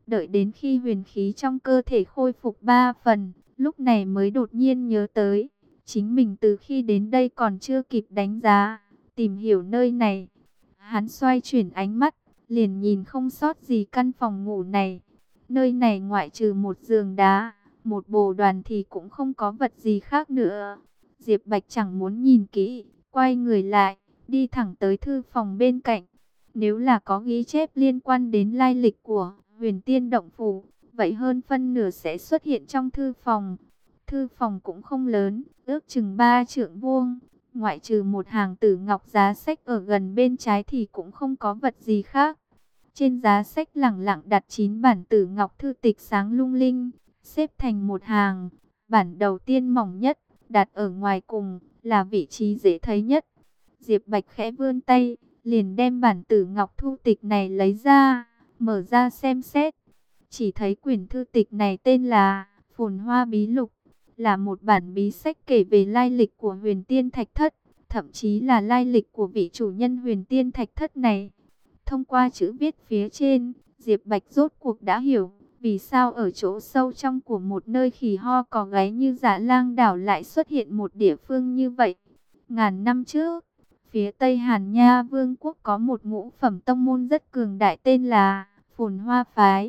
Đợi đến khi huyền khí trong cơ thể khôi phục 3 phần, lúc này mới đột nhiên nhớ tới, chính mình từ khi đến đây còn chưa kịp đánh giá, tìm hiểu nơi này. Hắn xoay chuyển ánh mắt, liền nhìn không sót gì căn phòng ngủ này. Nơi này ngoại trừ một giường đá, một bồ đoàn thì cũng không có vật gì khác nữa. Diệp Bạch chẳng muốn nhìn kỹ, quay người lại, đi thẳng tới thư phòng bên cạnh. Nếu là có ghi chép liên quan đến lai lịch của Huyền Tiên Động Phủ, vậy hơn phân nửa sẽ xuất hiện trong thư phòng. Thư phòng cũng không lớn, ước chừng 3 trượng vuông. Ngoại trừ một hàng tử ngọc giá sách ở gần bên trái thì cũng không có vật gì khác. Trên giá sách lẳng lặng đặt 9 bản tử ngọc thư tịch sáng lung linh, xếp thành một hàng. Bản đầu tiên mỏng nhất, đặt ở ngoài cùng, là vị trí dễ thấy nhất. Diệp Bạch khẽ vươn tay, liền đem bản tử ngọc thư tịch này lấy ra, mở ra xem xét. Chỉ thấy quyển thư tịch này tên là Phồn Hoa Bí Lục, là một bản bí sách kể về lai lịch của Huyền Tiên Thạch Thất, thậm chí là lai lịch của vị chủ nhân Huyền Tiên Thạch Thất này. Thông qua chữ viết phía trên, Diệp Bạch rốt cuộc đã hiểu vì sao ở chỗ sâu trong của một nơi khỉ ho có gáy như Dạ Lang đảo lại xuất hiện một địa phương như vậy. Ngàn năm trước, phía Tây Hàn Nha Vương quốc có một ngũ phẩm tông môn rất cường đại tên là Phồn Hoa Phái.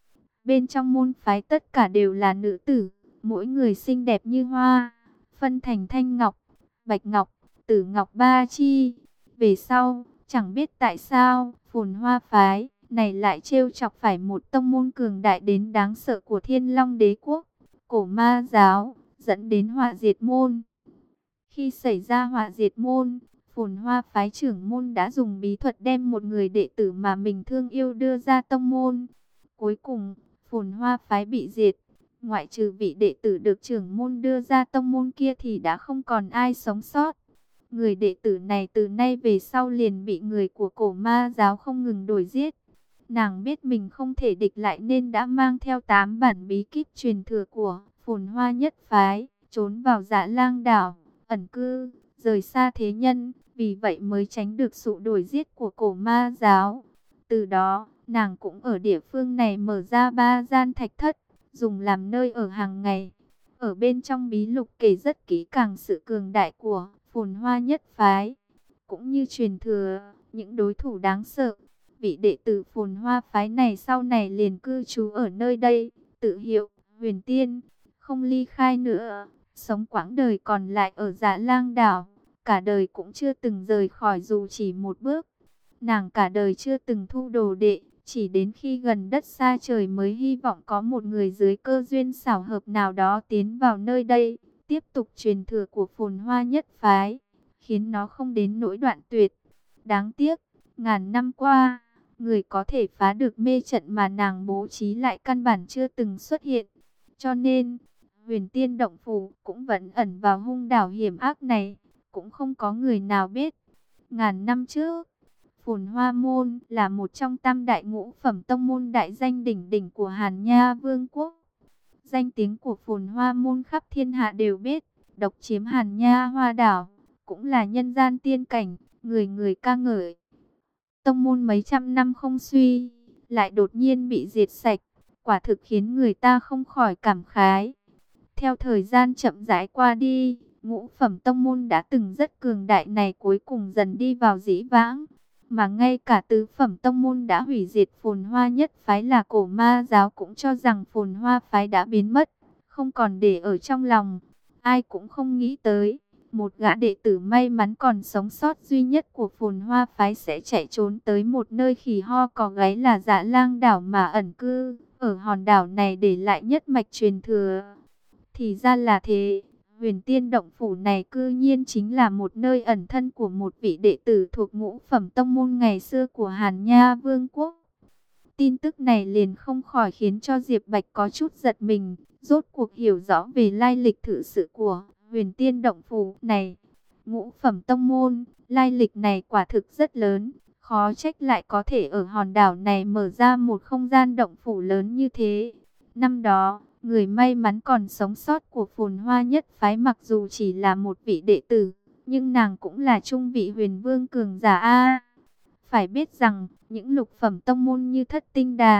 Bên trong môn phái tất cả đều là nữ tử, mỗi người xinh đẹp như hoa, phân thành thanh ngọc, bạch ngọc, tử ngọc ba chi. Về sau, chẳng biết tại sao, Phồn Hoa Phái này lại trêu chọc phải một tông môn cường đại đến đáng sợ của Thiên Long Đế Quốc, Cổ Ma Giáo, dẫn đến họa diệt môn. Khi xảy ra họa diệt môn, Phồn Hoa Phái trưởng môn đã dùng bí thuật đem một người đệ tử mà mình thương yêu đưa ra tông môn. Cuối cùng, Phồn Hoa Phái bị diệt. Ngoại trừ vị đệ tử được trưởng môn đưa ra tông môn kia thì đã không còn ai sống sót. Người đệ tử này từ nay về sau liền bị người của Cổ Ma Giáo không ngừng đuổi giết. Nàng biết mình không thể địch lại nên đã mang theo 8 bản bí kíp truyền thừa của Phồn Hoa Nhất Phái, trốn vào Dạ Lang đảo, ẩn cư, rời xa thế nhân, vì vậy mới tránh được sự đuổi giết của Cổ Ma Giáo. Từ đó, nàng cũng ở địa phương này mở ra 3 gian thạch thất, dùng làm nơi ở hàng ngày. Ở bên trong bí lục kể rất kỹ càng sự cường đại của Phồn Hoa Nhất Phái, cũng như truyền thừa những đối thủ đáng sợ. Vị đệ tử Phồn Hoa Phái này sau này liền cư trú ở nơi đây, tự hiệu Huyền Tiên, không ly khai nữa, sống quãng đời còn lại ở Dạ Lang đảo, cả đời cũng chưa từng rời khỏi dù chỉ một bước. Nàng cả đời chưa từng thu đồ đệ, chỉ đến khi gần đất xa trời mới hy vọng có một người dưới cơ duyên xảo hợp nào đó tiến vào nơi đây, tiếp tục truyền thừa của Phồn Hoa Nhất Phái, khiến nó không đến nỗi đoạn tuyệt. Đáng tiếc, ngàn năm qua, người có thể phá được mê trận mà nàng bố trí lại căn bản chưa từng xuất hiện. Cho nên, Huyền Tiên Động Phủ cũng vẫn ẩn vào hung đảo hiểm ác này, cũng không có người nào biết. Ngàn năm trước, Phồn Hoa Môn là một trong tam đại ngũ phẩm tông môn đại danh đỉnh đỉnh của Hàn Nha Vương quốc. Danh tiếng của Phồn Hoa Môn khắp thiên hạ đều biết, độc chiếm Hàn Nha Hoa đảo, cũng là nhân gian tiên cảnh, người người ca ngợi. Tông môn mấy trăm năm không suy, lại đột nhiên bị diệt sạch, quả thực khiến người ta không khỏi cảm khái. Theo thời gian chậm rãi qua đi, ngũ phẩm tông môn đã từng rất cường đại này cuối cùng dần đi vào dĩ vãng. Mà ngay cả tứ phẩm tông môn đã hủy diệt Phồn Hoa Nhất Phái là Cổ Ma Giáo cũng cho rằng Phồn Hoa Phái đã biến mất, không còn để ở trong lòng. Ai cũng không nghĩ tới, một gã đệ tử may mắn còn sống sót duy nhất của Phồn Hoa Phái sẽ chạy trốn tới một nơi khỉ ho có gáy là Dạ Lang đảo mà ẩn cư, ở hòn đảo này để lại nhất mạch truyền thừa. Thì ra là thế. Huyền Tiên Động Phủ này cư nhiên chính là một nơi ẩn thân của một vị đệ tử thuộc ngũ phẩm tông môn ngày xưa của Hàn Nha Vương quốc. Tin tức này liền không khỏi khiến cho Diệp Bạch có chút giật mình, rốt cuộc hiểu rõ về lai lịch thực sự của Huyền Tiên Động Phủ này. Ngũ phẩm tông môn, lai lịch này quả thực rất lớn, khó trách lại có thể ở hòn đảo này mở ra một không gian động phủ lớn như thế. Năm đó, người may mắn còn sống sót của Phồn Hoa Nhất Phái mặc dù chỉ là một vị đệ tử, nhưng nàng cũng là trung vị huyền vương cường giả A. Phải biết rằng, những lục phẩm tông môn như Thất Tinh Đàn,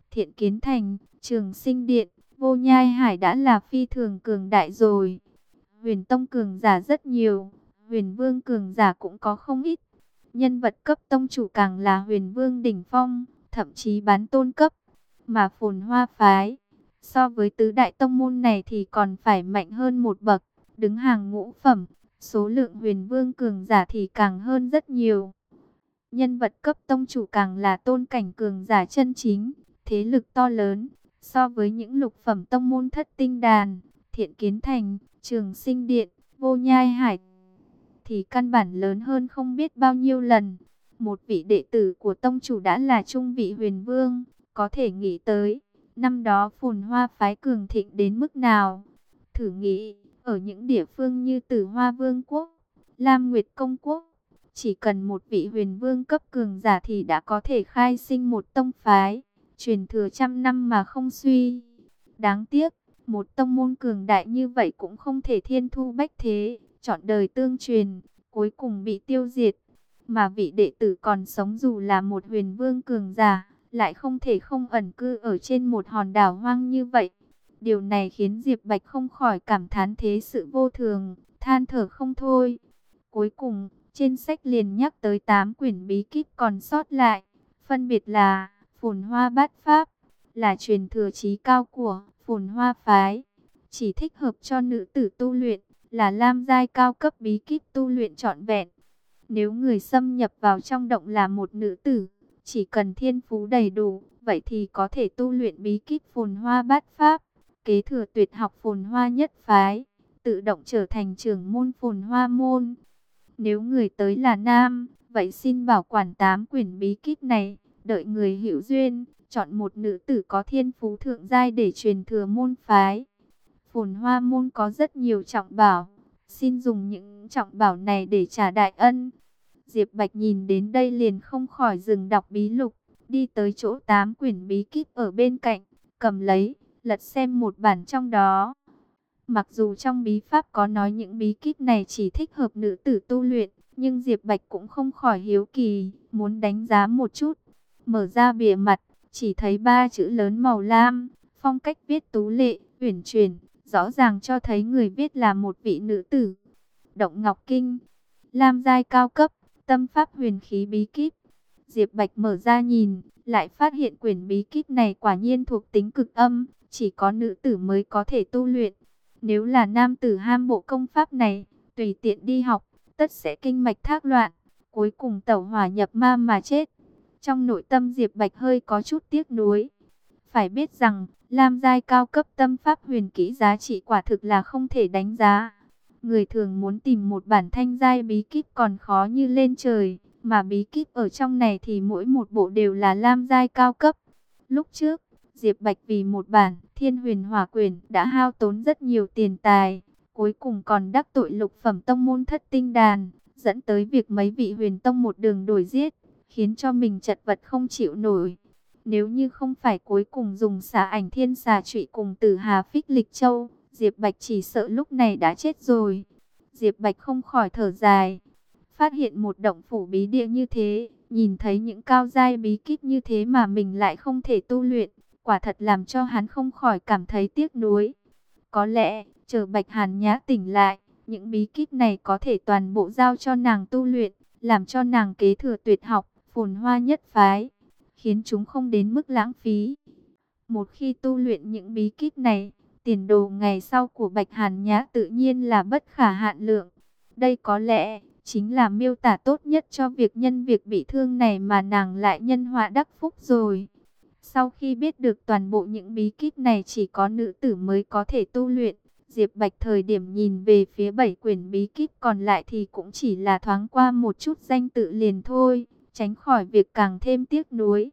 Thiện Kiến Thành, Trường Sinh Điện, Vô Nhai Hải đã là phi thường cường đại rồi. Huyền Tông cường giả rất nhiều, Huyền Vương cường giả cũng có không ít. Nhân vật cấp tông chủ càng là Huyền Vương đỉnh phong, thậm chí bán tôn cấp. Mà Phồn Hoa phái, so với tứ đại tông môn này thì còn phải mạnh hơn một bậc, đứng hàng ngũ phẩm. Số lượng Huyền Vương cường giả thì càng hơn rất nhiều. Nhân vật cấp tông chủ càng là tôn cảnh cường giả chân chính, thế lực to lớn. So với những lục phẩm tông môn Thất Tinh Đàn, Thiện Kiến Thành, Trường Sinh Điện, Vô Nhai Hải thì căn bản lớn hơn không biết bao nhiêu lần. Một vị đệ tử của tông chủ đã là trung vị Huyền Vương, có thể nghĩ tới năm đó Phồn Hoa phái cường thịnh đến mức nào. Thử nghĩ, ở những địa phương như Tử Hoa Vương quốc, Lam Nguyệt Công quốc, chỉ cần một vị Huyền Vương cấp cường giả thì đã có thể khai sinh một tông phái, truyền thừa trăm năm mà không suy. Đáng tiếc, một tông môn cường đại như vậy cũng không thể thiên thu bách thế, trọn đời tương truyền, cuối cùng bị tiêu diệt. Mà vị đệ tử còn sống dù là một Huyền Vương cường giả, lại không thể không ẩn cư ở trên một hòn đảo hoang như vậy. Điều này khiến Diệp Bạch không khỏi cảm thán thế sự vô thường, than thở không thôi. Cuối cùng, trên sách liền nhắc tới 8 quyển bí kíp còn sót lại, phân biệt là Phồn Hoa Bát Pháp, là truyền thừa chí cao của Phồn Hoa phái, chỉ thích hợp cho nữ tử tu luyện, là lam giai cao cấp bí kíp tu luyện trọn vẹn. Nếu người xâm nhập vào trong động là một nữ tử, chỉ cần thiên phú đầy đủ, vậy thì có thể tu luyện bí kíp Phồn Hoa Bát Pháp, kế thừa tuyệt học Phồn Hoa nhất phái, tự động trở thành trưởng môn Phồn Hoa môn. Nếu người tới là nam, vậy xin bảo quản 8 quyển bí kíp này, đợi người hữu duyên, chọn một nữ tử có thiên phú thượng giai để truyền thừa môn phái. Phồn Hoa môn có rất nhiều trọng bảo, xin dùng những trọng bảo này để trả đại ân. Diệp Bạch nhìn đến đây liền không khỏi dừng đọc bí lục, đi tới chỗ 8 quyển bí kíp ở bên cạnh, cầm lấy, lật xem một bản trong đó. Mặc dù trong bí pháp có nói những bí kíp này chỉ thích hợp nữ tử tu luyện, nhưng Diệp Bạch cũng không khỏi hiếu kỳ, muốn đánh giá một chút. Mở ra bìa mặt, chỉ thấy 3 chữ lớn màu lam, phong cách viết tú lệ, uyển chuyển, rõ ràng cho thấy người viết là một vị nữ tử. Động Ngọc Kinh, lam giai cao cấp, tâm pháp huyền khí bí kíp. Diệp Bạch mở ra nhìn, lại phát hiện quyển bí kíp này quả nhiên thuộc tính cực âm, chỉ có nữ tử mới có thể tu luyện. Nếu là nam tử ham bộ công pháp này, tùy tiện đi học, tất sẽ kinh mạch thác loạn, cuối cùng tẩu hỏa nhập ma mà chết. Trong nội tâm Diệp Bạch hơi có chút tiếc nuối. Phải biết rằng, lam giai cao cấp tâm pháp huyền kỹ giá trị quả thực là không thể đánh giá. Người thường muốn tìm một bản thanh giai bí kíp còn khó như lên trời, mà bí kíp ở trong này thì mỗi một bộ đều là lam giai cao cấp. Lúc trước, Diệp Bạch vì một bản Thiên Huyền Hỏa Quyển đã hao tốn rất nhiều tiền tài, cuối cùng còn đắc tội lục phẩm tông môn Thất Tinh Đàn, dẫn tới việc mấy vị huyền tông một đường đuổi giết, khiến cho mình chật vật không chịu nổi. Nếu như không phải cuối cùng dùng xà ảnh thiên xà trụy cùng Tử Hà Phích Lịch Châu, Diệp Bạch chỉ sợ lúc này đã chết rồi. Diệp Bạch không khỏi thở dài, phát hiện một động phủ bí địa như thế, nhìn thấy những cao giai bí kíp như thế mà mình lại không thể tu luyện, quả thật làm cho hắn không khỏi cảm thấy tiếc nuối. Có lẽ, chờ Bạch Hàn Nhã tỉnh lại, những bí kíp này có thể toàn bộ giao cho nàng tu luyện, làm cho nàng kế thừa tuyệt học, Phồn Hoa nhất phái, khiến chúng không đến mức lãng phí. Một khi tu luyện những bí kíp này, tiền đồ ngày sau của Bạch Hàn Nhã tự nhiên là bất khả hạn lượng. Đây có lẽ chính là miêu tả tốt nhất cho việc nhân việc bị thương này mà nàng lại nhân họa đắc phúc rồi. Sau khi biết được toàn bộ những bí kíp này chỉ có nữ tử mới có thể tu luyện, Diệp Bạch thời điểm nhìn về phía 7 quyển bí kíp còn lại thì cũng chỉ là thoáng qua một chút danh tự liền thôi, tránh khỏi việc càng thêm tiếc nuối.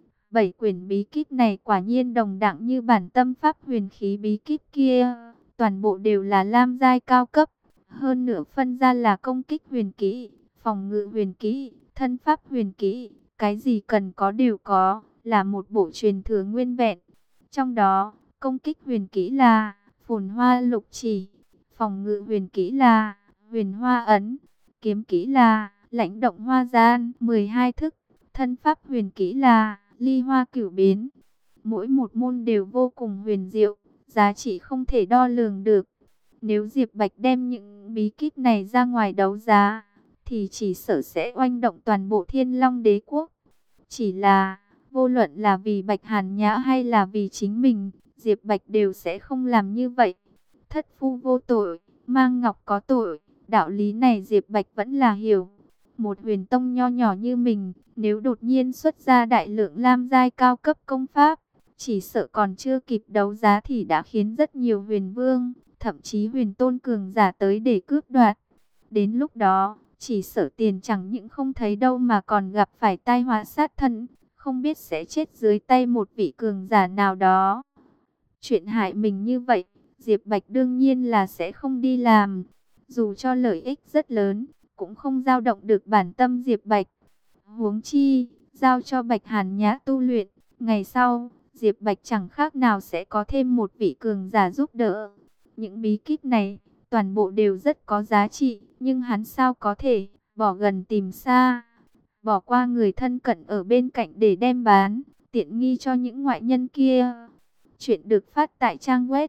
7 quyển bí kíp này quả nhiên đồng đẳng như bản tâm pháp huyền khí bí kíp kia, toàn bộ đều là lam giai cao cấp, hơn nữa phân ra là công kích huyền kỹ, phòng ngự huyền kỹ, thân pháp huyền kỹ, cái gì cần có đều có, là một bộ truyền thừa nguyên vẹn. Trong đó, công kích huyền kỹ là Phồn Hoa Lục Chỉ, phòng ngự huyền kỹ là Huyền Hoa Ấn, kiếm kỹ là Lãnh Động Hoa Gian 12 thức, thân pháp huyền kỹ là Ly Hoa Cửu Biến. mỗi một môn đều vô cùng huyền diệu, giá trị không thể đo lường được. Nếu Diệp Bạch đem những bí kíp này ra ngoài đấu giá, thì chỉ sợ sẽ oanh động toàn bộ Thiên Long Đế quốc. Chỉ là, vô luận là vì Bạch Hàn Nhã hay là vì chính mình, Diệp Bạch đều sẽ không làm như vậy. Thất phu vô tội, mang ngọc có tội, đạo lý này Diệp Bạch vẫn là hiểu. Một huyền tông nho nhỏ như mình, nếu đột nhiên xuất ra đại lượng lam giai cao cấp công pháp, chỉ sợ còn chưa kịp đấu giá thì đã khiến rất nhiều huyền vương, thậm chí huyền tôn cường giả tới để cướp đoạt. Đến lúc đó, chỉ sợ tiền chẳng những không thấy đâu mà còn gặp phải tai họa sát thân, không biết sẽ chết dưới tay một vị cường giả nào đó. Chuyện hại mình như vậy, Diệp Bạch đương nhiên là sẽ không đi làm. Dù cho lợi ích rất lớn, cũng không dao động được bản tâm Diệp Bạch. Huống chi, giao cho Bạch Hàn Nhã tu luyện, ngày sau, Diệp Bạch chẳng khác nào sẽ có thêm một vị cường giả giúp đỡ. Những bí kíp này, toàn bộ đều rất có giá trị, nhưng hắn sao có thể bỏ gần tìm xa, bỏ qua người thân cận ở bên cạnh để đem bán, tiện nghi cho những ngoại nhân kia. Chuyện được phát tại trang web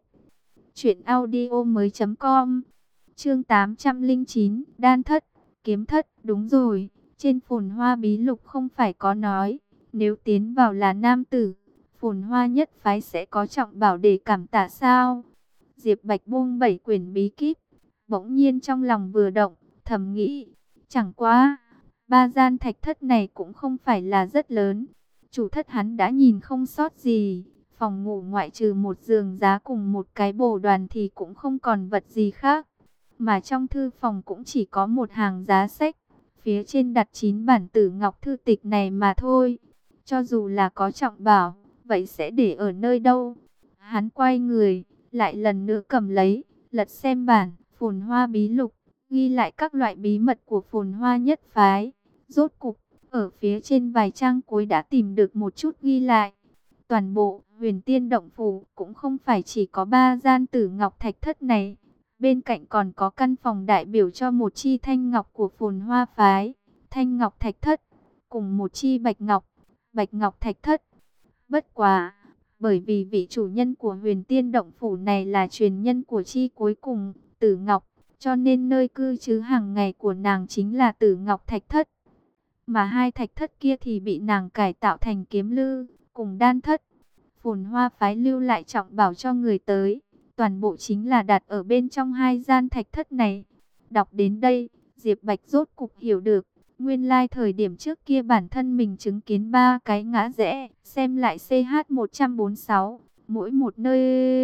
truyệnaudiomoi.com. Chương 809, đan thất, kiếm thất, đúng rồi, trên Phồn Hoa bí lục không phải có nói, nếu tiến vào là nam tử, Phồn Hoa nhất phái sẽ có trọng bảo để cảm tạ sao? Diệp Bạch buông 7 quyển bí kíp, bỗng nhiên trong lòng vừa động, thầm nghĩ, chẳng quá, ba gian thạch thất này cũng không phải là rất lớn, chủ thất hắn đã nhìn không sót gì. Phòng ngủ ngoại trừ một giường giá cùng một cái bồ đoàn thì cũng không còn vật gì khác. Mà trong thư phòng cũng chỉ có một hàng giá sách. Phía trên đặt 9 bản tử ngọc thư tịch này mà thôi. Cho dù là có trọng bảo, vậy sẽ để ở nơi đâu? Hắn quay người, lại lần nữa cầm lấy, lật xem bản Phồn Hoa bí lục, ghi lại các loại bí mật của Phồn Hoa nhất phái. Rốt cục, ở phía trên vài trang cuối đã tìm được một chút ghi lại. Toàn bộ Huyền Tiên Động Phủ cũng không phải chỉ có 3 gian tử ngọc thạch thất này. Bên cạnh còn có căn phòng đại biểu cho một chi thanh ngọc của Phồn Hoa phái, thanh ngọc thạch thất, cùng một chi bạch ngọc thạch thất. Bất quá, bởi vì vị chủ nhân của Huyền Tiên Động Phủ này là truyền nhân của chi cuối cùng, Tử Ngọc, cho nên nơi cư trú hàng ngày của nàng chính là Tử Ngọc thạch thất. Mà hai thạch thất kia thì bị nàng cải tạo thành kiếm lư, cùng đan thất. Phồn Hoa phái lưu lại trọng bảo cho người tới, toàn bộ chính là đặt ở bên trong hai gian thạch thất này. Đọc đến đây, Diệp Bạch rốt cục hiểu được, nguyên lai thời điểm trước kia bản thân mình chứng kiến 3 cái ngã rẽ, xem lại CH 146, mỗi một nơi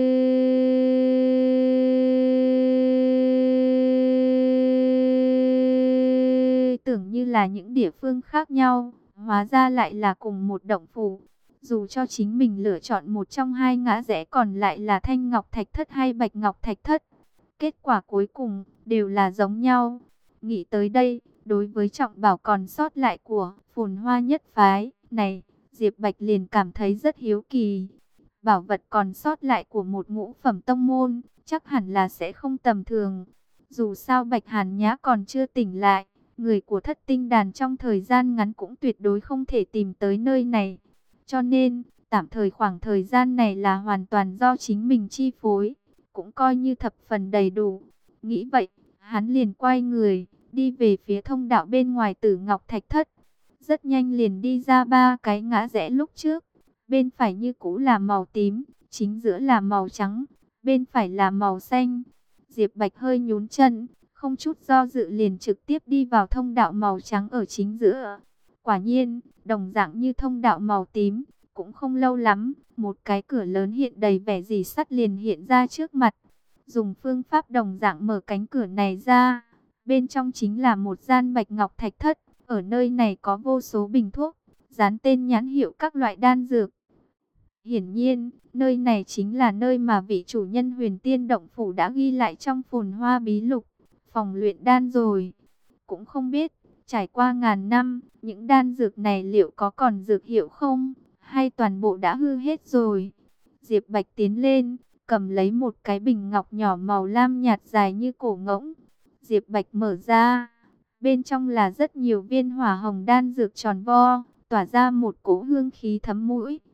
tưởng như là những địa phương khác nhau, hóa ra lại là cùng một động phủ. Dù cho chính mình lựa chọn một trong hai ngã rẽ còn lại là Thanh Ngọc Thạch Thất hay Bạch Ngọc Thạch Thất, kết quả cuối cùng đều là giống nhau. Nghĩ tới đây, đối với trọng bảo còn sót lại của Phồn Hoa nhất phái này, Diệp Bạch liền cảm thấy rất hiếu kỳ. Bảo vật còn sót lại của một ngũ phẩm tông môn, chắc hẳn là sẽ không tầm thường. Dù sao Bạch Hàn Nhã còn chưa tỉnh lại, người của Thất Tinh Đàn trong thời gian ngắn cũng tuyệt đối không thể tìm tới nơi này. Cho nên, tạm thời khoảng thời gian này là hoàn toàn do chính mình chi phối, cũng coi như thập phần đầy đủ. Nghĩ vậy, hắn liền quay người, đi về phía thông đạo bên ngoài Tử Ngọc Thạch Thất. Rất nhanh liền đi ra 3 cái ngã rẽ lúc trước. Bên phải như cũ là màu tím, chính giữa là màu trắng, bên phải là màu xanh. Diệp Bạch hơi nhún chân, không chút do dự liền trực tiếp đi vào thông đạo màu trắng ở chính giữa. Quả nhiên, đồng dạng như thông đạo màu tím, cũng không lâu lắm, một cái cửa lớn hiện đầy vẻ rỉ sắt liền hiện ra trước mặt. Dùng phương pháp đồng dạng mở cánh cửa này ra, bên trong chính là một gian Bạch Ngọc Thạch Thất. Ở nơi này có vô số bình thuốc, dán tên nhãn hiệu các loại đan dược. Hiển nhiên, nơi này chính là nơi mà vị chủ nhân Huyền Tiên Động Phủ đã ghi lại trong Phồn Hoa bí lục, phòng luyện đan rồi. Cũng không biết, trải qua ngàn năm, những đan dược này liệu có còn dược hiệu không, hay toàn bộ đã hư hết rồi. Diệp Bạch tiến lên, cầm lấy một cái bình ngọc nhỏ màu lam nhạt dài như cổ ngỗng. Diệp Bạch mở ra, bên trong là rất nhiều viên hỏa hồng đan dược tròn vo, tỏa ra một cỗ hương khí thấm mũi.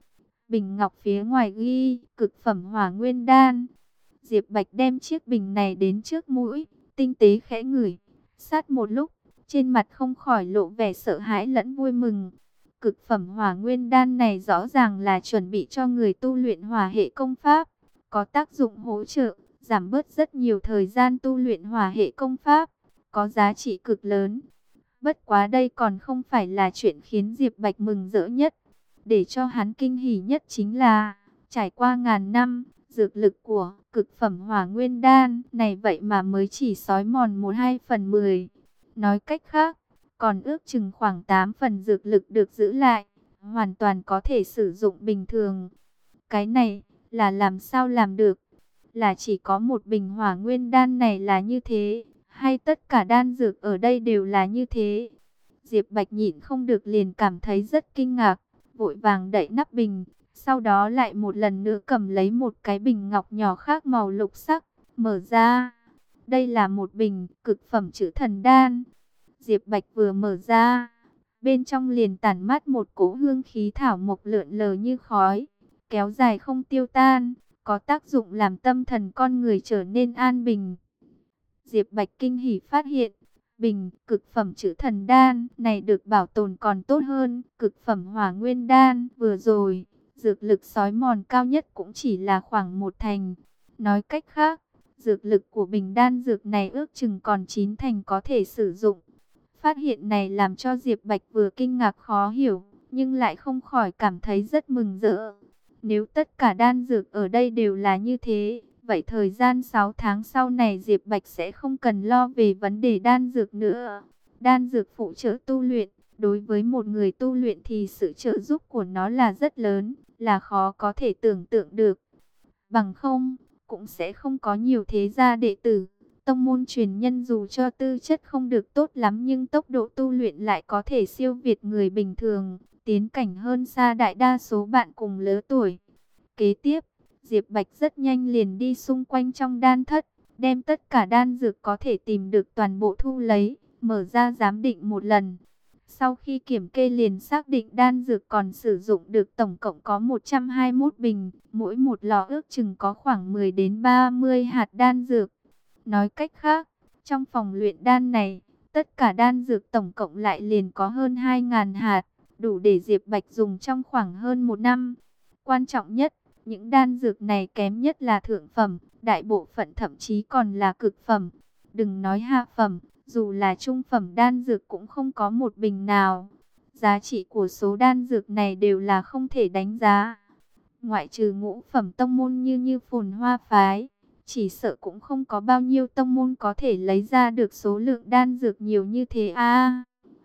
Bình ngọc phía ngoài ghi cực phẩm hỏa nguyên đan. Diệp Bạch đem chiếc bình này đến trước mũi, tinh tế khẽ ngửi. Sát một lúc, trên mặt không khỏi lộ vẻ sợ hãi lẫn vui mừng. Cực phẩm hỏa nguyên đan này rõ ràng là chuẩn bị cho người tu luyện hỏa hệ công pháp, có tác dụng hỗ trợ, giảm bớt rất nhiều thời gian tu luyện hỏa hệ công pháp, có giá trị cực lớn. Bất quá đây còn không phải là chuyện khiến Diệp Bạch mừng rỡ nhất. Để cho hắn kinh hỉ nhất chính là, trải qua ngàn năm, dược lực của cực phẩm hỏa nguyên đan này vậy mà mới chỉ xói mòn 1/2/10. Nói cách khác, còn ước chừng khoảng 8 phần dược lực được giữ lại, hoàn toàn có thể sử dụng bình thường. Cái này là làm sao làm được? Là chỉ có một bình hỏa nguyên đan này là như thế, hay tất cả đan dược ở đây đều là như thế? Diệp Bạch nhịn không được liền cảm thấy rất kinh ngạc, vội vàng đậy nắp bình, sau đó lại một lần nữa cầm lấy một cái bình ngọc nhỏ khác màu lục sắc, mở ra. Đây là một bình cực phẩm chữ thần đan. Diệp Bạch vừa mở ra, bên trong liền tản mát một cỗ hương khí thảo mộc lượn lờ như khói, kéo dài không tiêu tan, có tác dụng làm tâm thần con người trở nên an bình. Diệp Bạch kinh hỉ phát hiện, bình cực phẩm chữ thần đan này được bảo tồn còn tốt hơn cực phẩm hỏa nguyên đan vừa rồi. Dược lực xói mòn cao nhất cũng chỉ là khoảng 1/10. Nói cách khác, dược lực của bình đan dược này ước chừng còn 9/10 có thể sử dụng. Phát hiện này làm cho Diệp Bạch vừa kinh ngạc khó hiểu, nhưng lại không khỏi cảm thấy rất mừng rỡ. Nếu tất cả đan dược ở đây đều là như thế, vậy thời gian 6 tháng sau này Diệp Bạch sẽ không cần lo về vấn đề đan dược nữa. Đan dược phụ trợ tu luyện, đối với một người tu luyện thì sự trợ giúp của nó là rất lớn, là khó có thể tưởng tượng được. Bằng không, cũng sẽ không có nhiều thế gia đệ tử, tông môn truyền nhân dù cho tư chất không được tốt lắm nhưng tốc độ tu luyện lại có thể siêu việt người bình thường, tiến cảnh hơn xa đại đa số bạn cùng lứa tuổi. Kế tiếp, Diệp Bạch rất nhanh liền đi xung quanh trong đan thất, đem tất cả đan dược có thể tìm được toàn bộ thu lấy, mở ra giám định một lần. Sau khi kiểm kê liền xác định đan dược còn sử dụng được tổng cộng có 121 bình, mỗi một lọ ước chừng có khoảng 10 đến 30 hạt đan dược. Nói cách khác, trong phòng luyện đan này, tất cả đan dược tổng cộng lại liền có hơn 2.000 hạt, đủ để Diệp Bạch dùng trong khoảng hơn 1 năm. Quan trọng nhất, những đan dược này kém nhất là thượng phẩm, đại bộ phận thậm chí còn là cực phẩm. Đừng nói hạ phẩm, dù là trung phẩm đan dược cũng không có một bình nào. Giá trị của số đan dược này đều là không thể đánh giá. Ngoại trừ ngũ phẩm tông môn như Phồn Hoa Phái, chỉ sợ cũng không có bao nhiêu tông môn có thể lấy ra được số lượng đan dược nhiều như thế a.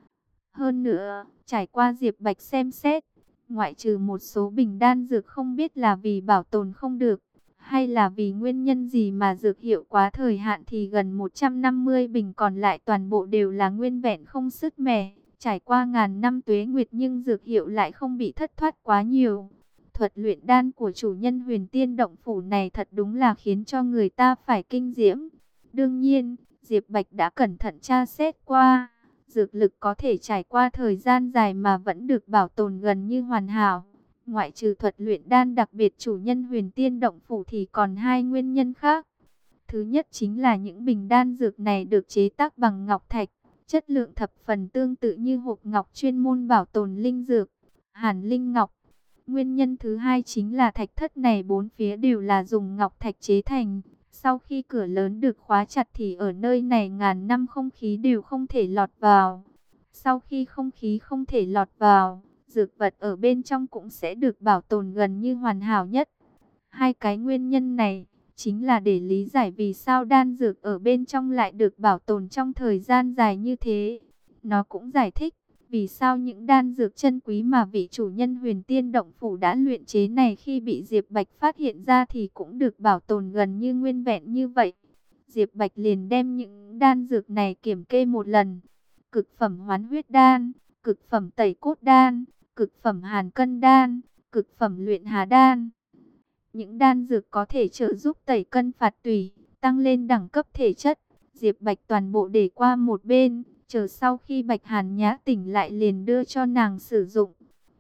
Hơn nữa, trải qua Diệp Bạch xem xét, ngoại trừ một số bình đan dược không biết là vì bảo tồn không được, hay là vì nguyên nhân gì mà dược hiệu quá thời hạn thì gần 150 bình còn lại toàn bộ đều là nguyên vẹn không sứt mẻ. Trải qua ngàn năm tuế nguyệt nhưng dược hiệu lại không bị thất thoát quá nhiều. Thuật luyện đan của chủ nhân Huyền Tiên Động Phủ này thật đúng là khiến cho người ta phải kinh diễm. Đương nhiên, Diệp Bạch đã cẩn thận tra xét qua. Dược lực có thể trải qua thời gian dài mà vẫn được bảo tồn gần như hoàn hảo. Ngoại trừ thuật luyện đan đặc biệt chủ nhân Huyền Tiên Động Phủ thì còn hai nguyên nhân khác. Thứ nhất chính là những bình đan dược này được chế tác bằng ngọc thạch, chất lượng thập phần tương tự như hộp ngọc chuyên môn bảo tồn linh dược, Hàn Linh Ngọc. Nguyên nhân thứ hai chính là thạch thất này bốn phía đều là dùng ngọc thạch chế thành. Sau khi cửa lớn được khóa chặt thì ở nơi này ngàn năm không khí đều không thể lọt vào. Sau khi không khí không thể lọt vào, dược vật ở bên trong cũng sẽ được bảo tồn gần như hoàn hảo nhất. Hai cái nguyên nhân này chính là để lý giải vì sao đan dược ở bên trong lại được bảo tồn trong thời gian dài như thế. Nó cũng giải thích vì sao những đan dược chân quý mà vị chủ nhân Huyền Tiên Động Phủ đã luyện chế này khi bị Diệp Bạch phát hiện ra thì cũng được bảo tồn gần như nguyên vẹn như vậy. Diệp Bạch liền đem những đan dược này kiểm kê một lần. Cực phẩm Hoán Huyết Đan, cực phẩm Tẩy Cốt Đan, cực phẩm Hàn Cân Đan, cực phẩm Luyện Hà Đan. Những đan dược có thể trợ giúp tẩy cân phạt tủy, tăng lên đẳng cấp thể chất. Diệp Bạch toàn bộ để qua một bên, chờ sau khi Bạch Hàn Nhã tỉnh lại liền đưa cho nàng sử dụng.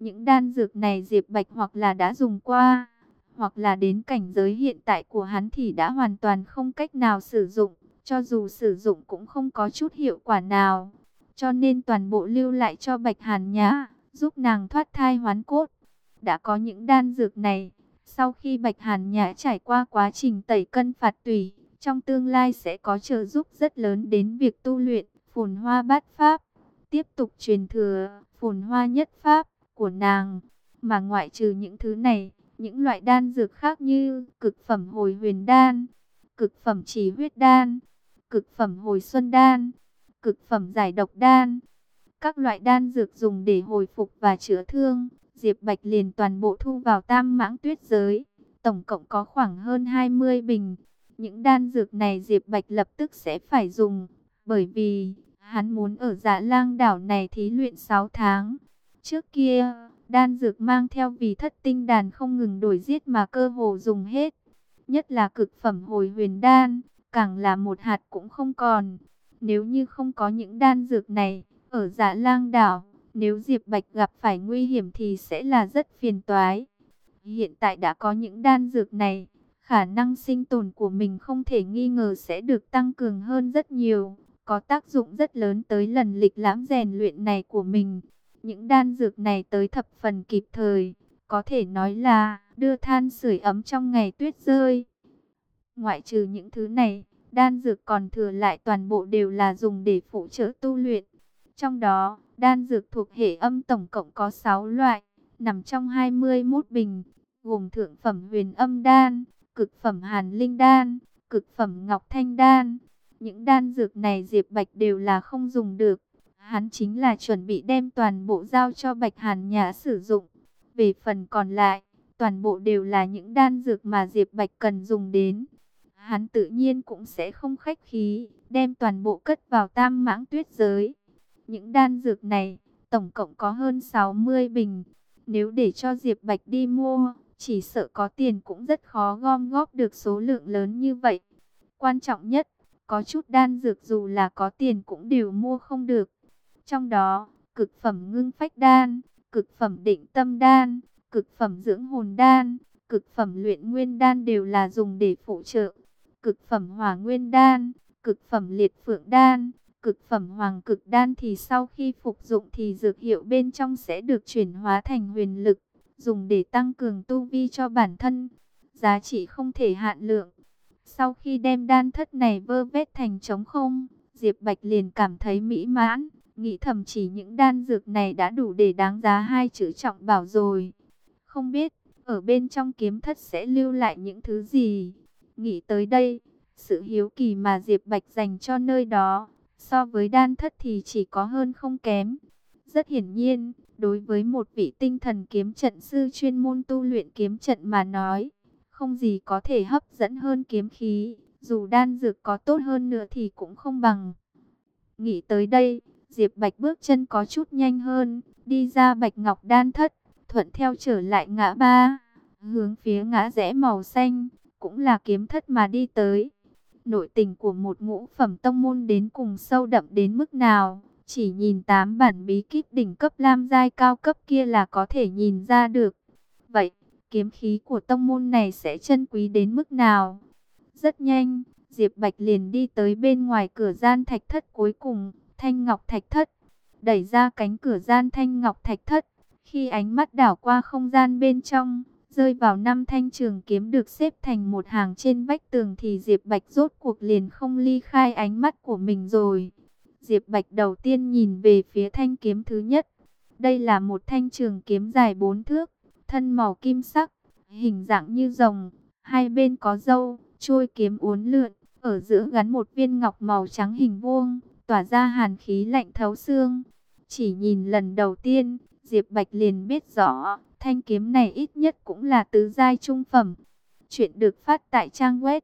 Những đan dược này Diệp Bạch hoặc là đã dùng qua, hoặc là đến cảnh giới hiện tại của hắn thì đã hoàn toàn không cách nào sử dụng, cho dù sử dụng cũng không có chút hiệu quả nào. Cho nên toàn bộ lưu lại cho Bạch Hàn Nhã, giúp nàng thoát thai hoán cốt. Đã có những đan dược này, sau khi Bạch Hàn Nhã trải qua quá trình tẩy cân phạt tủy, trong tương lai sẽ có trợ giúp rất lớn đến việc tu luyện Phồn Hoa Bát Pháp, tiếp tục truyền thừa Phồn Hoa Nhất Pháp của nàng. Mà ngoại trừ những thứ này, những loại đan dược khác như cực phẩm hồi huyền đan, cực phẩm chỉ huyết đan, cực phẩm hồi xuân đan, cực phẩm giải độc đan, các loại đan dược dùng để hồi phục và chữa thương, Diệp Bạch liền toàn bộ thu vào Tam Mãng Tuyết giới. Tổng cộng có khoảng hơn 20 bình. Những đan dược này Diệp Bạch lập tức sẽ phải dùng, bởi vì hắn muốn ở Dạ Lang đảo này thí luyện 6 tháng. Trước kia, đan dược mang theo vì thất tinh đàn không ngừng đổi giết mà cơ hồ dùng hết. Nhất là cực phẩm hồi huyền đan, càng là một hạt cũng không còn. Nếu như không có những đan dược này, ở Dạ Lang đảo, nếu Diệp Bạch gặp phải nguy hiểm thì sẽ là rất phiền toái. Hiện tại đã có những đan dược này, khả năng sinh tồn của mình không thể nghi ngờ sẽ được tăng cường hơn rất nhiều, có tác dụng rất lớn tới lần lịch lãm rèn luyện này của mình. Những đan dược này tới thập phần kịp thời, có thể nói là đưa than sưởi ấm trong ngày tuyết rơi. Ngoại trừ những thứ này, đan dược còn thừa lại toàn bộ đều là dùng để phụ trợ tu luyện. Trong đó, đan dược thuộc hệ âm tổng cộng có 6 loại, nằm trong 21 bình, gồm thượng phẩm huyền âm đan, cực phẩm hàn linh đan, cực phẩm ngọc thanh đan. Những đan dược này Diệp Bạch đều là không dùng được. Hắn chính là chuẩn bị đem toàn bộ giao cho Bạch Hàn Nhã sử dụng. Về phần còn lại, toàn bộ đều là những đan dược mà Diệp Bạch cần dùng đến. Hắn tự nhiên cũng sẽ không khách khí, đem toàn bộ cất vào Tam Mãng Tuyết giới. Những đan dược này, tổng cộng có hơn 60 bình. Nếu để cho Diệp Bạch đi mua, chỉ sợ có tiền cũng rất khó gom góp được số lượng lớn như vậy. Quan trọng nhất, có chút đan dược dù là có tiền cũng đều mua không được. Trong đó, cực phẩm ngưng phách đan, cực phẩm định tâm đan, cực phẩm dưỡng hồn đan, cực phẩm luyện nguyên đan đều là dùng để phụ trợ. Cực phẩm hỏa nguyên đan, cực phẩm liệt phượng đan, cực phẩm hoàng cực đan thì sau khi phục dụng thì dược hiệu bên trong sẽ được chuyển hóa thành huyền lực, dùng để tăng cường tu vi cho bản thân, giá trị không thể hạn lượng. Sau khi đem đan thất này vơ vét thành trống không, Diệp Bạch liền cảm thấy mỹ mãn, nghĩ thầm chỉ những đan dược này đã đủ để đáng giá 2 chữ trọng bảo rồi. Không biết, ở bên trong kiếm thất sẽ lưu lại những thứ gì? Nghĩ tới đây, sự hiếu kỳ mà Diệp Bạch dành cho nơi đó, so với đan thất thì chỉ có hơn không kém. Rất hiển nhiên, đối với một vị tinh thần kiếm trận sư chuyên môn tu luyện kiếm trận mà nói, không gì có thể hấp dẫn hơn kiếm khí, dù đan dược có tốt hơn nữa thì cũng không bằng. Nghĩ tới đây, Diệp Bạch bước chân có chút nhanh hơn, đi ra Bạch Ngọc đan thất, thuận theo trở lại ngã ba, hướng phía ngã rẽ màu xanh, cũng là kiếm thất mà đi tới. Nội tình của một ngũ phẩm tông môn đến cùng sâu đậm đến mức nào, chỉ nhìn 8 bản bí kíp đỉnh cấp lam giai cao cấp kia là có thể nhìn ra được. Vậy, kiếm khí của tông môn này sẽ chân quý đến mức nào? Rất nhanh, Diệp Bạch liền đi tới bên ngoài cửa gian thạch thất cuối cùng, Thanh Ngọc Thạch Thất. Đẩy ra cánh cửa gian Thanh Ngọc Thạch Thất, khi ánh mắt đảo qua không gian bên trong, rơi vào 5 thanh trường kiếm được xếp thành một hàng trên vách tường thì Diệp Bạch rốt cuộc liền không ly khai ánh mắt của mình rồi. Diệp Bạch đầu tiên nhìn về phía thanh kiếm thứ nhất. Đây là một thanh trường kiếm dài 4 thước, thân màu kim sắc, hình dạng như rồng, hai bên có râu, chuôi kiếm uốn lượn, ở giữa gắn một viên ngọc màu trắng hình vuông, tỏa ra hàn khí lạnh thấu xương. Chỉ nhìn lần đầu tiên, Diệp Bạch liền biết rõ, thanh kiếm này ít nhất cũng là tứ giai trung phẩm. Chuyện được phát tại trang web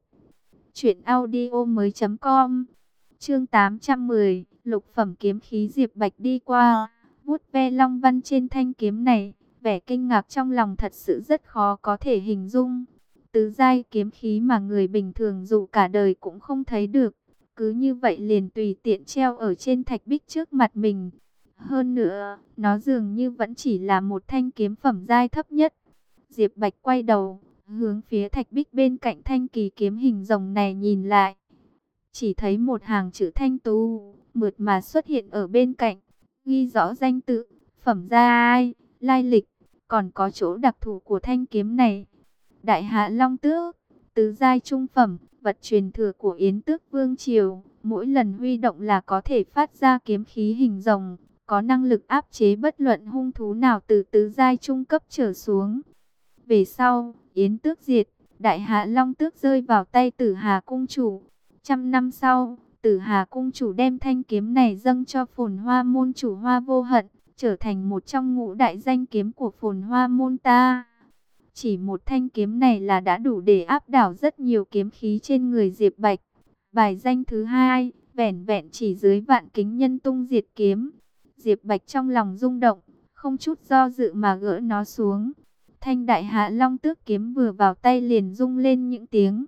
truyệnaudiomoi.com. Chương 810, lục phẩm kiếm khí. Diệp Bạch đi qua, vuốt ve long văn trên thanh kiếm này, vẻ kinh ngạc trong lòng thật sự rất khó có thể hình dung. Tứ giai kiếm khí mà người bình thường dù cả đời cũng không thấy được, cứ như vậy liền tùy tiện treo ở trên thạch bích trước mặt mình. Hơn nữa, nó dường như vẫn chỉ là một thanh kiếm phẩm giai thấp nhất. Diệp Bạch quay đầu, hướng phía thạch bích bên cạnh thanh kỳ kiếm hình rồng này nhìn lại. Chỉ thấy một hàng chữ Thanh Tú mượt mà xuất hiện ở bên cạnh, ghi rõ danh tự, phẩm giai, lai lịch, còn có chỗ đặc thù của thanh kiếm này. Đại Hạ Long Tước, tứ giai trung phẩm, vật truyền thừa của Yến Tước Vương Triều, mỗi lần huy động là có thể phát ra kiếm khí hình rồng, có năng lực áp chế bất luận hung thú nào từ tứ giai trung cấp trở xuống. Về sau, Yến Tước diệt, Đại Hạ Long Tước rơi vào tay Tử Hà Cung Chủ. 100 năm sau, Tử Hà Cung Chủ đem thanh kiếm này dâng cho Phồn Hoa Môn Chủ Hoa Vô Hận, trở thành một trong ngũ đại danh kiếm của Phồn Hoa Môn ta. Chỉ một thanh kiếm này là đã đủ để áp đảo rất nhiều kiếm khí trên người Diệp Bạch. Bài danh thứ hai, vẻn vẹn chỉ dưới Vạn Kính Nhân Tung Diệt Kiếm. Diệp Bạch trong lòng rung động, không chút do dự mà gỡ nó xuống. Thanh Đại Hạ Long Tước kiếm vừa vào tay liền rung lên những tiếng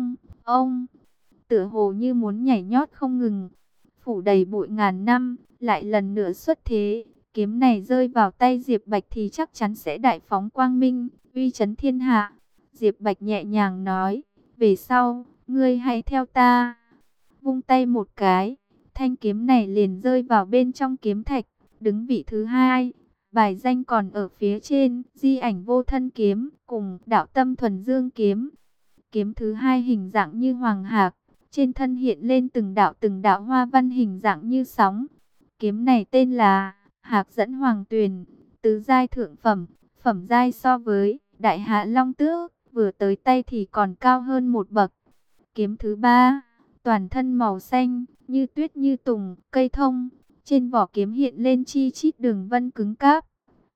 ông, tựa hồ như muốn nhảy nhót không ngừng. Phủ đầy bụi ngàn năm, lại lần nữa xuất thế. Kiếm này rơi vào tay Diệp Bạch thì chắc chắn sẽ đại phóng quang minh, uy chấn thiên hạ. Diệp Bạch nhẹ nhàng nói, về sau, ngươi hãy theo ta. Vung tay một cái, thanh kiếm này liền rơi vào bên trong kiếm thạch, đứng vị thứ hai. Bài danh còn ở phía trên, Di Ảnh Vô Thân kiếm, cùng Đạo Tâm Thuần Dương kiếm. Kiếm thứ hai hình dạng như hoàng hạc, trên thân hiện lên từng đạo hoa văn hình dạng như sóng. Kiếm này tên là Hạc Dẫn Hoàng Tuyền, tứ giai thượng phẩm, phẩm giai so với Đại Hạ Long Tước, vừa tới tay thì còn cao hơn một bậc. Kiếm thứ ba, toàn thân màu xanh, như tuyết như tùng, cây thông, trên vỏ kiếm hiện lên chi chít đường vân cứng cáp.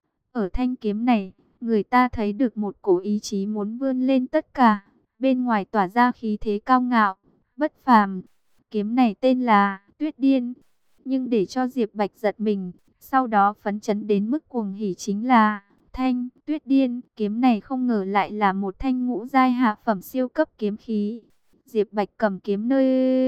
Ở thanh kiếm này, người ta thấy được một cổ ý chí muốn vươn lên tất cả, bên ngoài tỏa ra khí thế cao ngạo, bất phàm. Kiếm này tên là Tuyết Điên. Nhưng để cho Diệp Bạch giật mình, sau đó phấn chấn đến mức cuồng hỉ chính là thanh Tuyết Điên. Kiếm này không ngờ lại là một thanh ngũ giai hạ phẩm siêu cấp kiếm khí. Diệp Bạch cầm kiếm nơi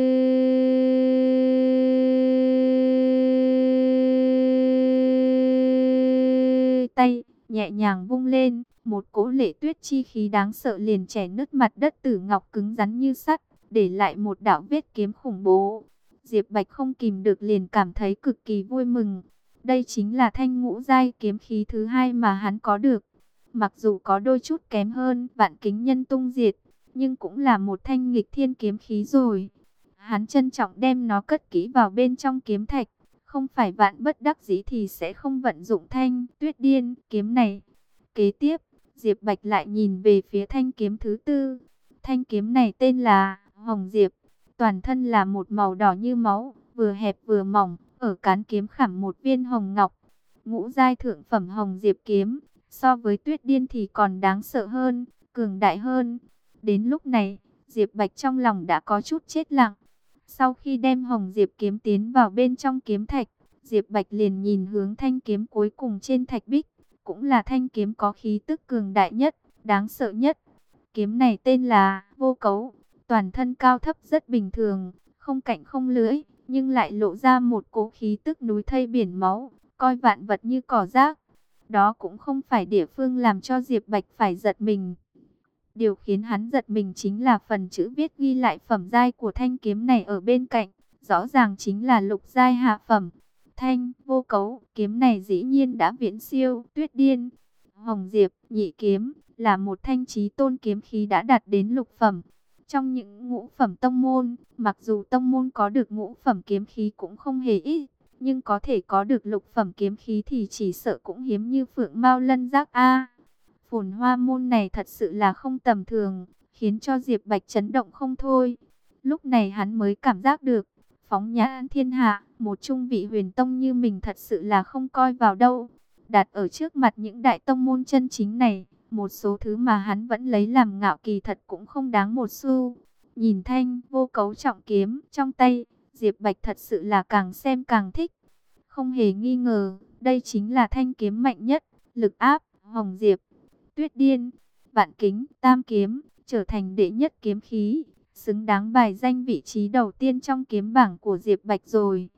tay, nhẹ nhàng vung lên, một cỗ lệ tuyết chi khí đáng sợ liền chẻ nứt mặt đất tử ngọc cứng rắn như sắt, để lại một đạo vết kiếm khủng bố. Diệp Bạch không kìm được liền cảm thấy cực kỳ vui mừng. Đây chính là thanh ngũ giai kiếm khí thứ hai mà hắn có được. Mặc dù có đôi chút kém hơn Vạn Kính Nhân Tung Diệt, nhưng cũng là một thanh nghịch thiên kiếm khí rồi. Hắn trân trọng đem nó cất kỹ vào bên trong kiếm thạch. Không phải vạn bất đắc dĩ thì sẽ không vận dụng thanh Tuyết Điên kiếm này. Kế tiếp, Diệp Bạch lại nhìn về phía thanh kiếm thứ tư. Thanh kiếm này tên là Hồng Diệp. Toàn thân là một màu đỏ như máu, vừa hẹp vừa mỏng, ở cán kiếm khảm một viên hồng ngọc. Ngũ giai thượng phẩm Hồng Diệp kiếm, so với Tuyết Điên thì còn đáng sợ hơn, cường đại hơn. Đến lúc này, Diệp Bạch trong lòng đã có chút chết lặng. Sau khi đem Hồng Diệp kiếm tiến vào bên trong kiếm thạch, Diệp Bạch liền nhìn hướng thanh kiếm cuối cùng trên thạch bích, cũng là thanh kiếm có khí tức cường đại nhất, đáng sợ nhất. Kiếm này tên là Vô Cấu, toàn thân cao thấp rất bình thường, không cạnh không lưỡi, nhưng lại lộ ra một cỗ khí tức núi thây biển máu, coi vạn vật như cỏ rác. Đó cũng không phải địa phương làm cho Diệp Bạch phải giật mình. Điều khiến hắn giật mình chính là phần chữ viết ghi lại phẩm giai của thanh kiếm này ở bên cạnh, rõ ràng chính là lục giai hạ phẩm. Thanh Vô Cấu, kiếm này dĩ nhiên đã viễn siêu Tuyết Điên. Hồng Diệp nhị kiếm là một thanh chí tôn kiếm khí đã đạt đến lục phẩm. Trong những ngũ phẩm tông môn, mặc dù tông môn có được ngũ phẩm kiếm khí cũng không hề ít, nhưng có thể có được lục phẩm kiếm khí thì chỉ sợ cũng hiếm như Phượng Mao Lân Giác a. Phồn Hoa môn này thật sự là không tầm thường, khiến cho Diệp Bạch chấn động không thôi. Lúc này hắn mới cảm giác được, phóng nhãn thiên hạ, một trung vị huyền tông như mình thật sự là không coi vào đâu. Đặt ở trước mặt những đại tông môn chân chính này, một số thứ mà hắn vẫn lấy làm ngạo kỳ thật cũng không đáng một xu. Nhìn thanh Vô Cấu trọng kiếm trong tay, Diệp Bạch thật sự là càng xem càng thích. Không hề nghi ngờ, đây chính là thanh kiếm mạnh nhất, lực áp, Hồng Diệp, Tuyết Điên, Vạn Kính, Tam kiếm, trở thành đệ nhất kiếm khí, xứng đáng bài danh vị trí đầu tiên trong kiếm bảng của Diệp Bạch rồi.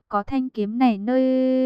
có thanh kiếm này nơi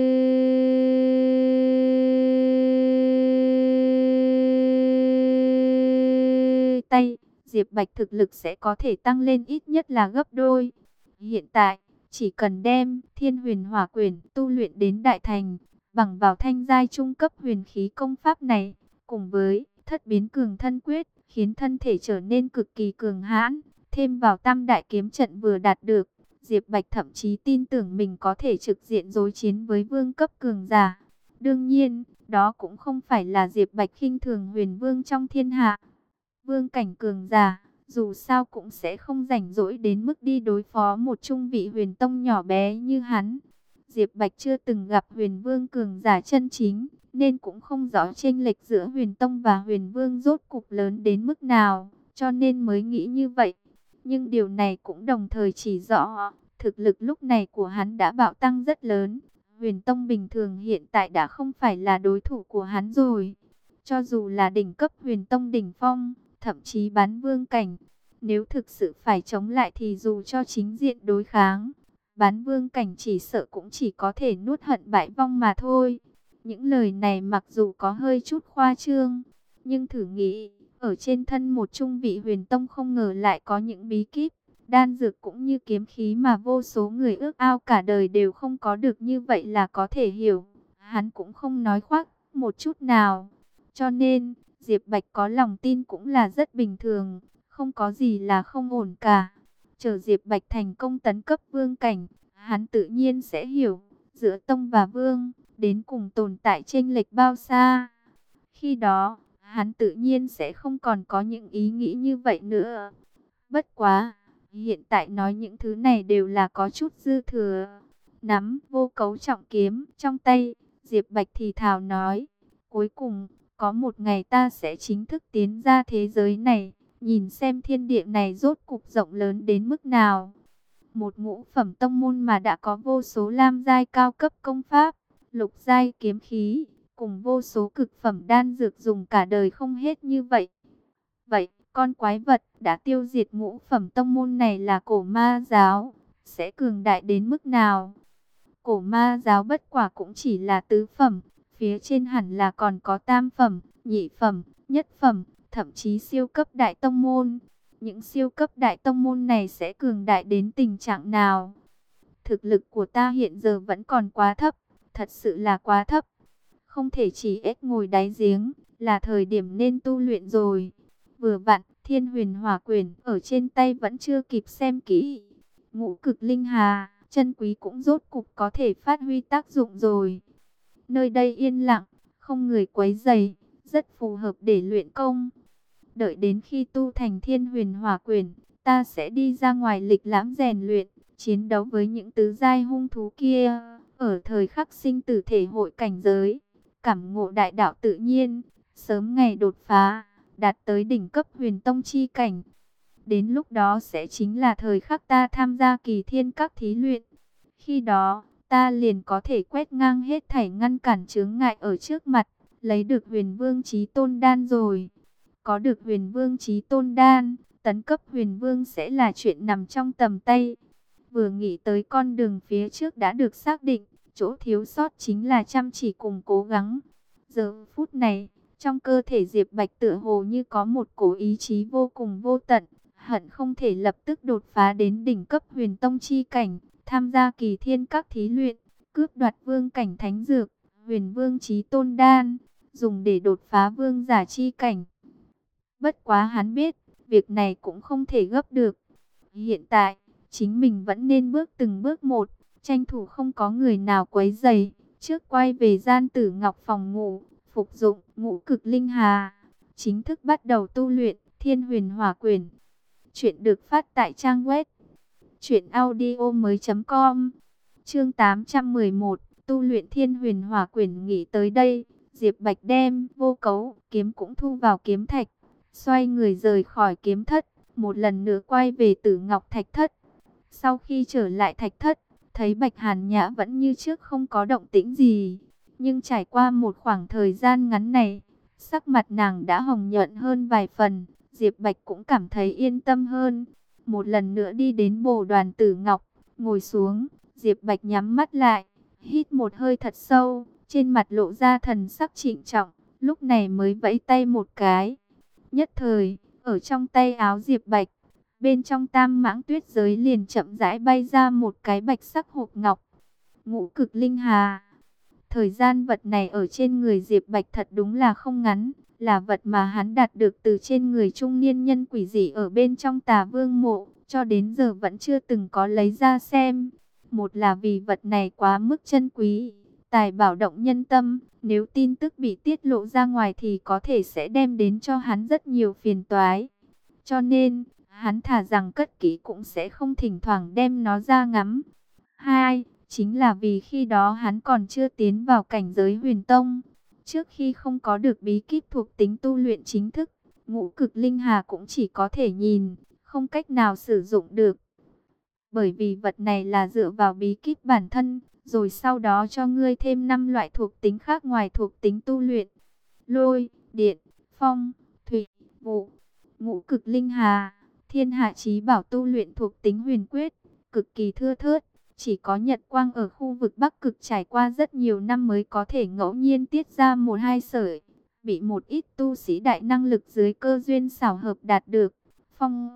tay, Diệp Bạch thực lực sẽ có thể tăng lên ít nhất là gấp đôi. Hiện tại, chỉ cần đem Thiên Huyền Hỏa Quyển tu luyện đến đại thành, bằng vào thanh giai trung cấp huyền khí công pháp này, cùng với Thất Biến Cường Thân Quyết, khiến thân thể trở nên cực kỳ cường hãn, thêm vào Tam Đại Kiếm Trận vừa đạt được, Diệp Bạch thậm chí tin tưởng mình có thể trực diện đối chiến với vương cấp cường giả. Đương nhiên, đó cũng không phải là Diệp Bạch khinh thường huyền vương trong thiên hạ. Vương cảnh cường giả, dù sao cũng sẽ không rảnh rỗi đến mức đi đối phó một trung vị huyền tông nhỏ bé như hắn. Diệp Bạch chưa từng gặp huyền vương cường giả chân chính, nên cũng không rõ chênh lệch giữa huyền tông và huyền vương rốt cục lớn đến mức nào, cho nên mới nghĩ như vậy. Nhưng điều này cũng đồng thời chỉ rõ, thực lực lúc này của hắn đã bạo tăng rất lớn. Huyền tông bình thường hiện tại đã không phải là đối thủ của hắn rồi. Cho dù là đỉnh cấp huyền tông đỉnh phong, thậm chí bán vương cảnh, nếu thực sự phải chống lại thì dù cho chính diện đối kháng, bán vương cảnh chỉ sợ cũng chỉ có thể nuốt hận bại vong mà thôi. Những lời này mặc dù có hơi chút khoa trương, nhưng thử nghĩ, ở trên thân một trung vị huyền tông không ngờ lại có những bí kíp, đan dược cũng như kiếm khí mà vô số người ước ao cả đời đều không có được, như vậy là có thể hiểu. Hắn cũng không nói khoác một chút nào. Cho nên, Diệp Bạch có lòng tin cũng là rất bình thường, không có gì là không ổn cả. Chờ Diệp Bạch thành công tấn cấp vương cảnh, hắn tự nhiên sẽ hiểu, giữa tông và vương, đến cùng tồn tại chênh lệch bao xa. Khi đó, hắn tự nhiên sẽ không còn có những ý nghĩ như vậy nữa. Bất quá, hiện tại nói những thứ này đều là có chút dư thừa. Nắm vô cấu trọng kiếm trong tay, Diệp Bạch thì thào nói, cuối cùng, có một ngày ta sẽ chính thức tiến ra thế giới này, nhìn xem thiên địa này rốt cục rộng lớn đến mức nào. Một ngũ phẩm tông môn mà đã có vô số lam giai cao cấp công pháp, lục giai kiếm khí, cùng vô số cực phẩm đan dược dùng cả đời không hết như vậy. Vậy, con quái vật đã tiêu diệt ngũ phẩm tông môn này là Cổ Ma giáo, sẽ cường đại đến mức nào? Cổ Ma giáo bất quả cũng chỉ là tứ phẩm, phía trên hẳn là còn có tam phẩm, nhị phẩm, nhất phẩm, thậm chí siêu cấp đại tông môn. Những siêu cấp đại tông môn này sẽ cường đại đến tình trạng nào? Thực lực của ta hiện giờ vẫn còn quá thấp, thật sự là quá thấp. Không thể chỉ ếch ngồi đáy giếng, là thời điểm nên tu luyện rồi. Vừa vặn, Thiên Huyền Hỏa Quyển ở trên tay vẫn chưa kịp xem kỹ. Ngũ Cực Linh Hà, chân quý cũng rốt cục có thể phát huy tác dụng rồi. Nơi đây yên lặng, không người quấy rầy, rất phù hợp để luyện công. Đợi đến khi tu thành Thiên Huyền Hỏa Quyển, ta sẽ đi ra ngoài lịch lãm rèn luyện, chiến đấu với những tứ giai hung thú kia, ở thời khắc sinh tử thể hội cảnh giới, cảm ngộ đại đạo tự nhiên, sớm ngày đột phá, đạt tới đỉnh cấp huyền tông chi cảnh. Đến lúc đó sẽ chính là thời khắc ta tham gia kỳ thiên các thí luyện. Khi đó, ta liền có thể quét ngang hết thảy ngăn cản chướng ngại ở trước mặt, lấy được huyền vương chí tôn đan rồi. Có được huyền vương chí tôn đan, tấn cấp huyền vương sẽ là chuyện nằm trong tầm tay. Vừa nghĩ tới con đường phía trước đã được xác định, chỗ thiếu sót chính là chăm chỉ cùng cố gắng. Giờ phút này, trong cơ thể Diệp Bạch tựa hồ như có một cổ ý chí vô cùng vô tận, hận không thể lập tức đột phá đến đỉnh cấp huyền tông chi cảnh, tham gia kỳ thiên các thí luyện, cướp đoạt vương cảnh thánh dược, huyền vương chí tôn đan, dùng để đột phá vương giả chi cảnh. Bất quá hắn biết, việc này cũng không thể gấp được. Hiện tại, chính mình vẫn nên bước từng bước một, tranh thủ không có người nào quấy rầy, trước quay về gian Tử Ngọc phòng ngủ, phục dụng Ngũ Cực Linh Hà, chính thức bắt đầu tu luyện Thiên Huyền Hỏa Quyển. Chuyện được phát tại trang web truyệnaudiomoi.com. Chương 811, tu luyện Thiên Huyền Hỏa Quyển. Nghĩ tới đây, Diệp Bạch đem vô cấu kiếm cũng thu vào kiếm thạch, xoay người rời khỏi kiếm thất, một lần nữa quay về Tử Ngọc Thạch Thất. Sau khi trở lại Thạch Thất, thấy Bạch Hàn Nhã vẫn như trước không có động tĩnh gì, nhưng trải qua một khoảng thời gian ngắn này, sắc mặt nàng đã hồng nhuận hơn vài phần, Diệp Bạch cũng cảm thấy yên tâm hơn. Một lần nữa đi đến bồ đoàn Tử Ngọc, ngồi xuống, Diệp Bạch nhắm mắt lại, hít một hơi thật sâu, trên mặt lộ ra thần sắc trịnh trọng, lúc này mới vẫy tay một cái. Nhất thời, ở trong tay áo Diệp Bạch, bên trong tam mãng tuyết giới liền chậm rãi bay ra một cái bạch sắc hộp ngọc. Ngũ cực linh hà. Thời gian vật này ở trên người Diệp Bạch thật đúng là không ngắn, là vật mà hắn đạt được từ trên người trung niên nhân quỷ dị ở bên trong Tà Vương mộ, cho đến giờ vẫn chưa từng có lấy ra xem. Một là vì vật này quá mức chân quý, tài bảo động nhân tâm, nếu tin tức bị tiết lộ ra ngoài thì có thể sẽ đem đến cho hắn rất nhiều phiền toái. Cho nên, hắn thà rằng cất kỹ cũng sẽ không thỉnh thoảng đem nó ra ngắm. Hai, chính là vì khi đó hắn còn chưa tiến vào cảnh giới huyền tông. Trước khi không có được bí kíp thuộc tính tu luyện chính thức, ngũ cực linh hà cũng chỉ có thể nhìn, không cách nào sử dụng được. Bởi vì vật này là dựa vào bí kíp bản thân, rồi sau đó cho ngươi thêm 5 loại thuộc tính khác ngoài thuộc tính tu luyện. Lôi, điện, phong, thủy, vụ, ngũ cực linh hà, thiên hạ chí bảo tu luyện thuộc tính huyền quyết, cực kỳ thưa thớt. Chỉ có Nhật Quang ở khu vực Bắc Cực trải qua rất nhiều năm mới có thể ngẫu nhiên tiết ra một hai sợi, bị một ít tu sĩ đại năng lực dưới cơ duyên xảo hợp đạt được. Phong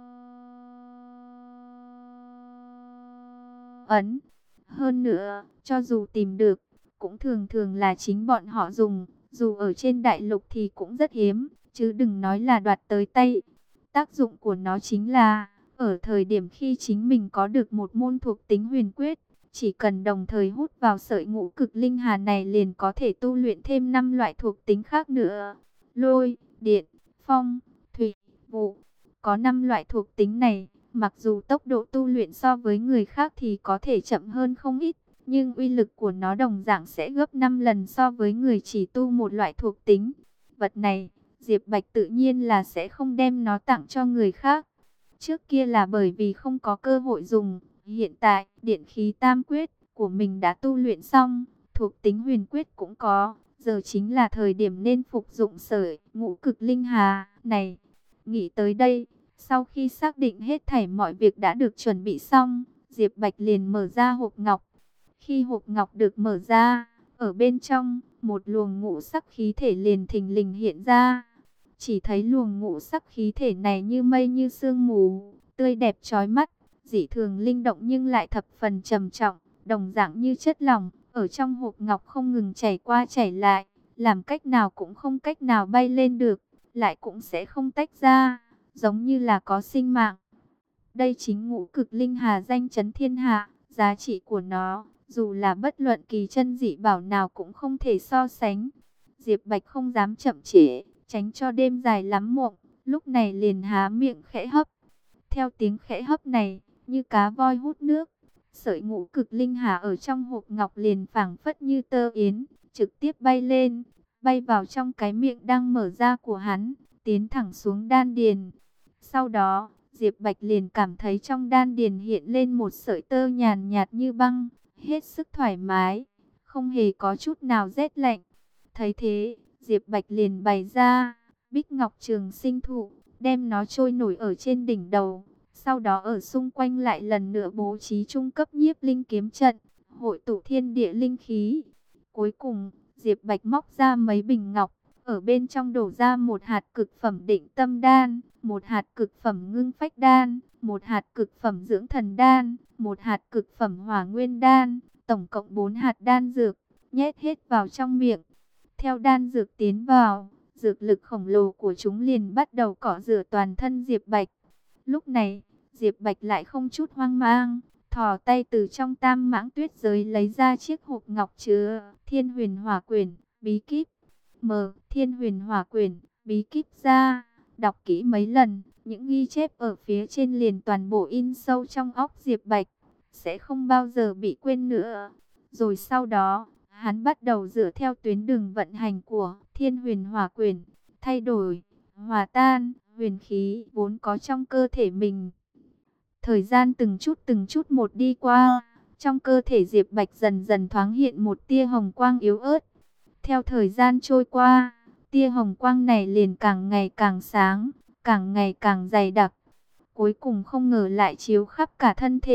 ấn. Hơn nữa, cho dù tìm được, cũng thường thường là chính bọn họ dùng, dù ở trên đại lục thì cũng rất hiếm, chứ đừng nói là đoạt tới tay. Tác dụng của nó chính là, ở thời điểm khi chính mình có được một môn thuộc tính huyền quyết, chỉ cần đồng thời hút vào sợi ngũ cực linh hà này liền có thể tu luyện thêm 5 loại thuộc tính khác nữa. Lôi, điện, phong, thủy, vụ. Có 5 loại thuộc tính này, mặc dù tốc độ tu luyện so với người khác thì có thể chậm hơn không ít, nhưng uy lực của nó đồng dạng sẽ gấp 5 lần so với người chỉ tu một loại thuộc tính. Vật này, Diệp Bạch tự nhiên là sẽ không đem nó tặng cho người khác. Trước kia là bởi vì không có cơ hội dùng, hiện tại điện khí tam quyết của mình đã tu luyện xong, thuộc tính huyền quyết cũng có, giờ chính là thời điểm nên phục dụng sợi ngũ cực linh hà này. Nghĩ tới đây, sau khi xác định hết thảy mọi việc đã được chuẩn bị xong, Diệp Bạch liền mở ra hộp ngọc. Khi hộp ngọc được mở ra, ở bên trong, một luồng ngũ sắc khí thể liền thình lình hiện ra. Chỉ thấy luồng ngũ sắc khí thể này như mây như sương mù, tươi đẹp chói mắt, dị thường linh động nhưng lại thập phần trầm trọng, đồng dạng như chất lỏng, ở trong hộp ngọc không ngừng chảy qua chảy lại, làm cách nào cũng không cách nào bay lên được, lại cũng sẽ không tách ra, giống như là có sinh mạng. Đây chính ngũ cực linh hà danh chấn thiên hạ, giá trị của nó, dù là bất luận kỳ chân dị bảo nào cũng không thể so sánh. Diệp Bạch không dám chậm trễ, tránh cho đêm dài lắm mộng, lúc này liền há miệng khẽ hấp. Theo tiếng khẽ hấp này, như cá voi hút nước, sợi ngũ cực linh hà ở trong hộp ngọc liền phảng phất như tơ yến, trực tiếp bay lên, bay vào trong cái miệng đang mở ra của hắn, tiến thẳng xuống đan điền. Sau đó, Diệp Bạch liền cảm thấy trong đan điền hiện lên một sợi tơ nhàn nhạt như băng, hết sức thoải mái, không hề có chút nào rét lạnh. Thấy thế, Diệp Bạch liền bày ra Bích Ngọc Trường Sinh Thụ, đem nó trôi nổi ở trên đỉnh đầu. Sau đó ở xung quanh lại lần nữa bố trí trung cấp nhiếp linh kiếm trận, hội tụ thiên địa linh khí. Cuối cùng, Diệp Bạch móc ra mấy bình ngọc, ở bên trong đổ ra một hạt cực phẩm định tâm đan, một hạt cực phẩm ngưng phách đan, một hạt cực phẩm dưỡng thần đan, một hạt cực phẩm hỏa nguyên đan, tổng cộng 4 hạt đan dược, nhét hết vào trong miệng. Theo đan dược tiến vào, dược lực khổng lồ của chúng liền bắt đầu cọ rửa toàn thân Diệp Bạch. Lúc này, Diệp Bạch lại không chút hoang mang, thò tay từ trong tam mãng tuyết giới lấy ra chiếc hộp ngọc chứa Thiên Huyền Hỏa Quyển, bí kíp. Mở Thiên Huyền Hỏa Quyển, bí kíp ra, đọc kỹ mấy lần, những ghi chép ở phía trên liền toàn bộ in sâu trong óc Diệp Bạch, sẽ không bao giờ bị quên nữa. Rồi sau đó, hắn bắt đầu dựa theo tuyến đường vận hành của Thiên Huyền Hỏa Quyển, thay đổi, hòa tan, huyền khí vốn có trong cơ thể mình. Thời gian từng chút một đi qua, trong cơ thể Diệp Bạch dần dần thoáng hiện một tia hồng quang yếu ớt. Theo thời gian trôi qua, tia hồng quang này liền càng ngày càng sáng, càng ngày càng dày đặc. Cuối cùng không ngờ lại chiếu khắp cả thân thể,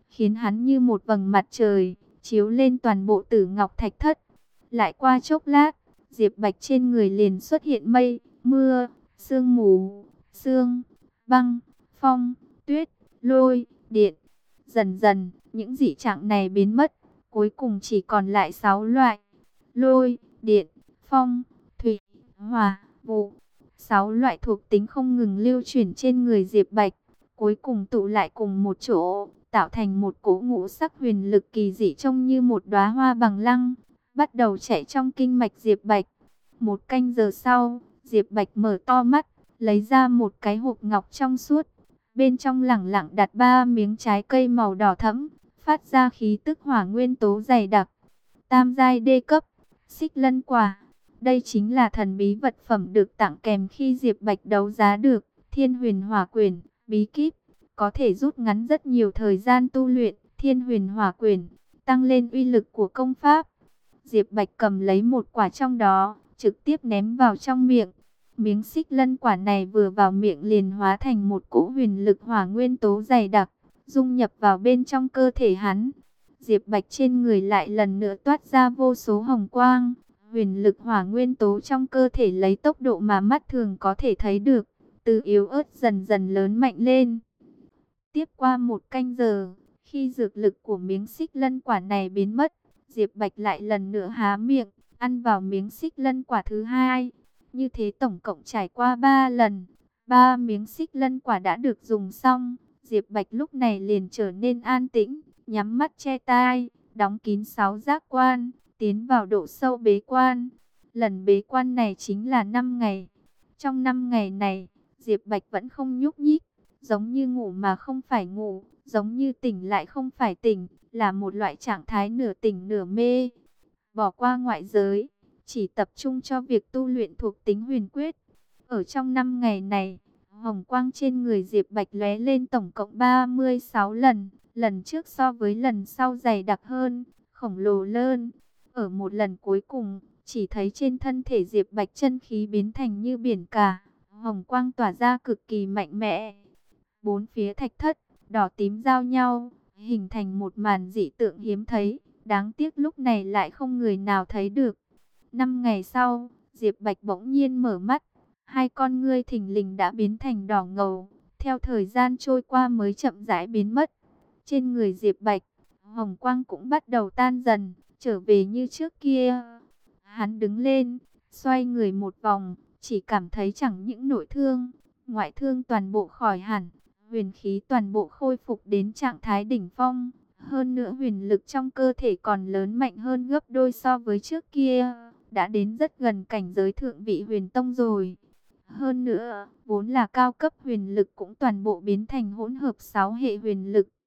khiến hắn như một vầng mặt trời, chiếu lên toàn bộ Tử Ngọc Thạch Thất. Lại qua chốc lát, Diệp Bạch trên người liền xuất hiện mây, mưa, sương mù, sương, băng, phong, tuyết, lôi, điện. Dần dần, những dị trạng này biến mất, cuối cùng chỉ còn lại 6 loại: lôi, điện, phong, thủy, hỏa, vụ. 6 loại thuộc tính không ngừng lưu chuyển trên người Diệp Bạch, cuối cùng tụ lại cùng một chỗ, tạo thành một cỗ ngũ sắc huyền lực kỳ dị, trông như một đóa hoa bằng lăng, bắt đầu chạy trong kinh mạch Diệp Bạch. 1 canh giờ sau, Diệp Bạch mở to mắt, lấy ra một cái hộp ngọc trong suốt, bên trong lẳng lặng đặt 3 miếng trái cây màu đỏ thẫm, phát ra khí tức hỏa nguyên tố dày đặc. Tam giai đê cấp, Xích Lân Quả. Đây chính là thần bí vật phẩm được tặng kèm khi Diệp Bạch đấu giá được Thiên Huyền Hỏa Quyển, bí kíp, có thể rút ngắn rất nhiều thời gian tu luyện Thiên Huyền Hỏa Quyển, tăng lên uy lực của công pháp. Diệp Bạch cầm lấy một quả trong đó, trực tiếp ném vào trong miệng. Miếng Xích Lân Quả này vừa vào miệng liền hóa thành một cỗ huyền lực hỏa nguyên tố dày đặc, dung nhập vào bên trong cơ thể hắn. Diệp Bạch trên người lại lần nữa toát ra vô số hồng quang, huyền lực hỏa nguyên tố trong cơ thể lấy tốc độ mà mắt thường có thể thấy được, từ yếu ớt dần dần lớn mạnh lên. Tiếp qua 1 canh giờ, khi dược lực của miếng Xích Lân Quả này biến mất, Diệp Bạch lại lần nữa há miệng, ăn vào miếng Xích Lân Quả thứ 2. Như thế tổng cộng trải qua 3 lần, 3 miếng Xích Lân Quả đã được dùng xong. Diệp Bạch lúc này liền trở nên an tĩnh, nhắm mắt che tai, đóng kín 6 giác quan, tiến vào độ sâu bế quan. Lần bế quan này chính là 5 ngày. Trong 5 ngày này, Diệp Bạch vẫn không nhúc nhích, giống như ngủ mà không phải ngủ, giống như tỉnh lại không phải tỉnh, là một loại trạng thái nửa tỉnh nửa mê. Bỏ qua ngoại giới, chỉ tập trung cho việc tu luyện thuộc tính huyền quyết. Ở trong 5 ngày này, hồng quang trên người Diệp Bạch lóe lên tổng cộng 36 lần, lần trước so với lần sau dày đặc hơn, khổng lồ hơn. Ở một lần cuối cùng, chỉ thấy trên thân thể Diệp Bạch chân khí biến thành như biển cả, hồng quang tỏa ra cực kỳ mạnh mẽ. 4 phía thạch thất, đỏ tím giao nhau, hình thành một màn dị tượng hiếm thấy, đáng tiếc lúc này lại không người nào thấy được. 5 ngày sau, Diệp Bạch bỗng nhiên mở mắt, hai con ngươi thình lình đã biến thành đỏ ngầu, theo thời gian trôi qua mới chậm rãi biến mất. Trên người Diệp Bạch, hồng quang cũng bắt đầu tan dần, trở về như trước kia. Hắn đứng lên, xoay người một vòng, chỉ cảm thấy chẳng những nội thương, ngoại thương toàn bộ khỏi hẳn, huyền khí toàn bộ khôi phục đến trạng thái đỉnh phong. Hơn nữa huyền lực trong cơ thể còn lớn mạnh hơn gấp đôi so với trước kia, đã đến rất gần cảnh giới thượng vị huyền tông rồi. Hơn nữa, vốn là cao cấp huyền lực cũng toàn bộ biến thành hỗn hợp 6 hệ huyền lực,